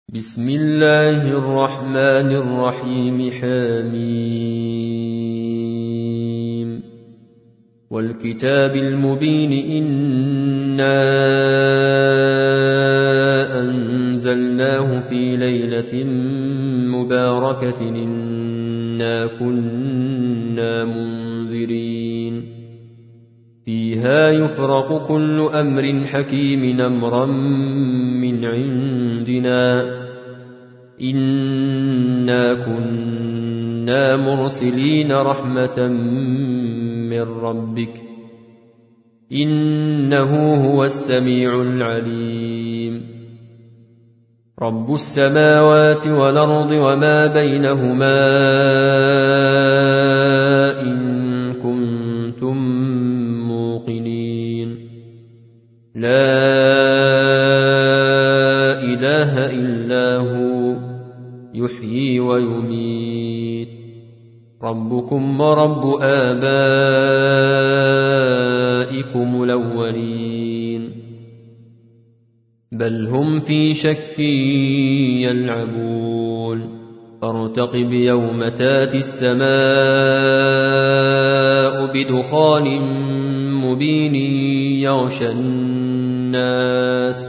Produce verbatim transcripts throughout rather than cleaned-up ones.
بسم الله الرحمن الرحيم. حميم والكتاب المبين إنا أنزلناه في ليلة مباركة إنا كنا منذرين فيها يفرق كل أمر حكيم أمرا من عندنا إنا كنا مرسلين رحمة من ربك إنه هو السميع العليم. رب السماوات والأرض وما بينهما إن كنتم موقنين. لا إله إلا هو يحيي ويميت. ربكم ورب آبائكم الأولين بل هم في شك يلعبون. فارتقب يوم تاتي السماء بدخان مبين يغشى الناس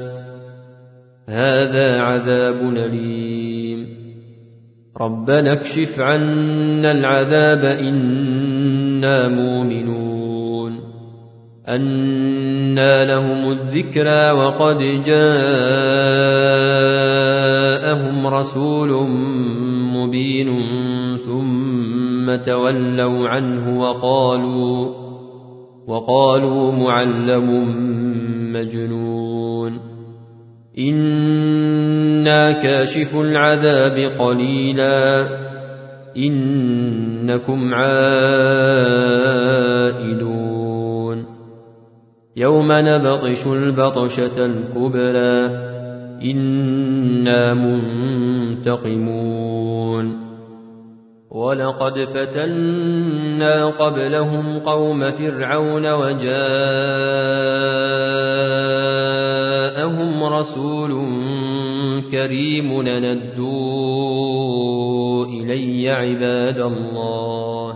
هذا عذاب أليم. ربنا اكشف عنا العذاب إنا مؤمنون. أنى لهم الذكرى وقد جاءهم رسول مبين ثم تولوا عنه وقالوا, وقالوا معلم مجنون. إنا كاشف العذاب قليلا إنكم عائدون. يوم نبطش البطشة الكبرى إنا منتقمون. ولقد فتنا قبلهم قوم فرعون وجاءهم رسول كريم أندوا إلي عباد الله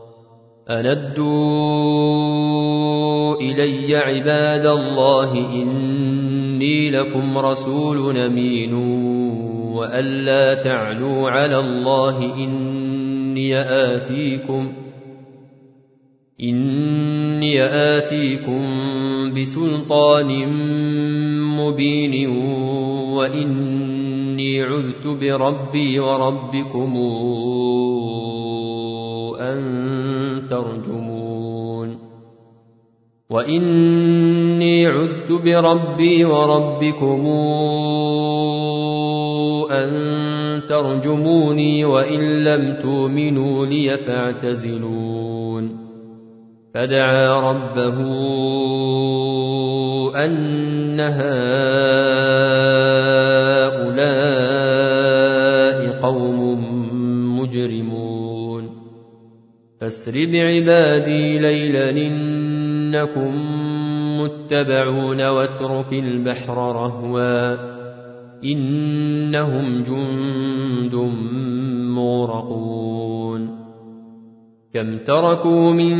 أندوا إلي عباد الله إني لكم رسول أمين وأن لا تعلوا على الله إني آتيكم إني آتيكم بسلطان مبين وإني عذت بربي وربكم أن ترجمون وإني عذت بربي وربكم أن ترجموني وإن لم تؤمنوا لي فاعتزلون. فدعا ربه أن هؤلاء قوم مجرمون. فاسر بعبادي ليلا إنكم متبعون واترك البحر رهوا إنهم جند مغرقون. كم تركوا من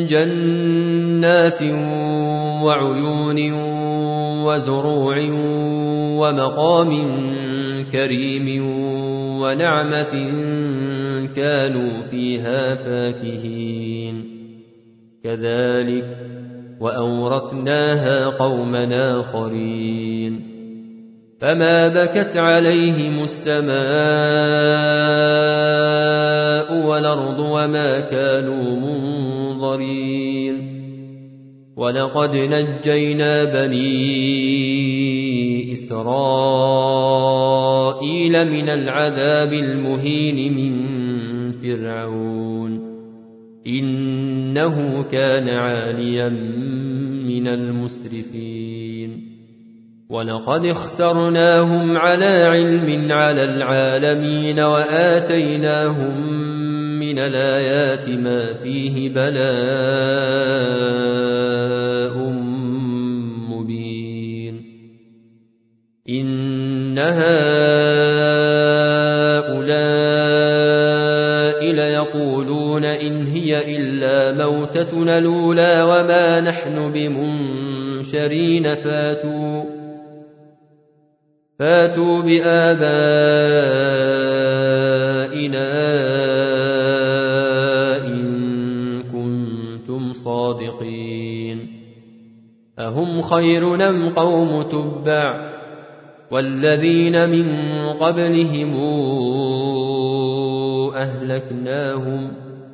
جنات وعيون وزروع ومقام كريم ونعمة كانوا فيها فاكهين. كذلك وأورثناها قوما آخرين. فما بكت عليهم السماء والأرض وما كانوا منظرين. ولقد نجينا بني إسرائيل من العذاب المهين من فرعون إنه كان عاليا من المسرفين. ولقد اخترناهم على علم على العالمين وآتيناهم من الآيات ما فيه بلاء مبين. إن هؤلاء موتتنا الأولى وما نحن بمنشرين فاتوا فاتوا بآبائنا إن كنتم صادقين أهم خير أم قوم تبع والذين من قبلهم أهلكناهم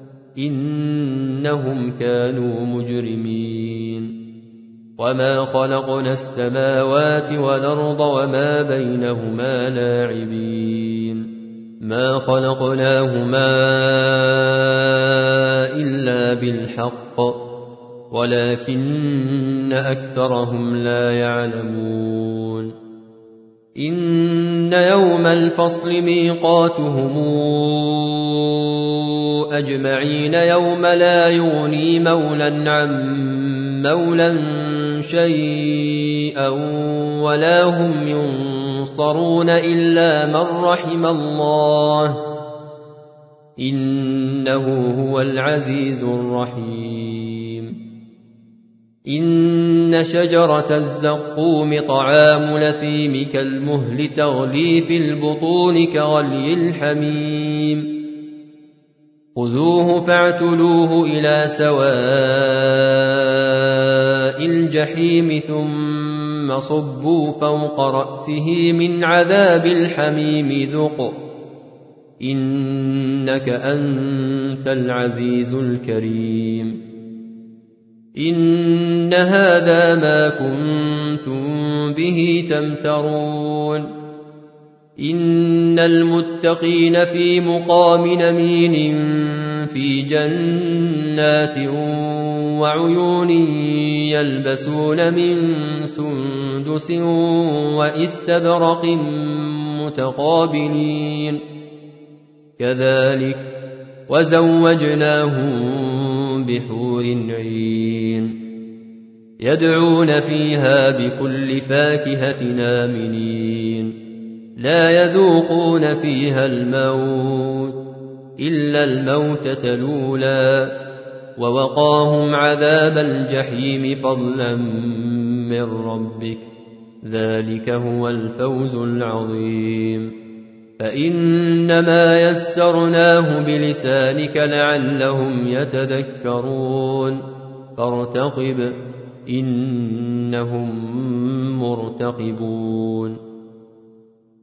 إنهم كانوا مجرمين وما خلقنا السماوات والأرض وما بينهما لاعبين ما خلقناهما إلا بالحق ولكن أكثرهم لا يعلمون إن يوم الفصل ميقاتهم أجمعين يوم لا يغني مولا عن مولا شيئا ولا هم ينصرون إلا من رحم الله إنه هو العزيز الرحيم إن شجرة الزقوم طعام الأثيم كالمهل تغلي في البطون كغلي الحميم خذوه فاعتلوه إلى سواء الجحيم ثم صبوا فوق رأسه من عذاب الحميم ذق إنك أنت العزيز الكريم إن هذا ما كنتم به تمترون إن المتقين في مقام أمين في جنات وعيون يلبسون من سندس وإستبرق متقابلين كذلك وزوجناهم بحور عين يدعون فيها بكل فاكهة آمنين لا يذوقون فيها الموت إلا الموتة الأولى ووقاهم عذاب الجحيم فضلا من ربك ذلك هو الفوز العظيم فإنما يسرناه بلسانك لعلهم يتذكرون فارتقب إنهم مرتقبون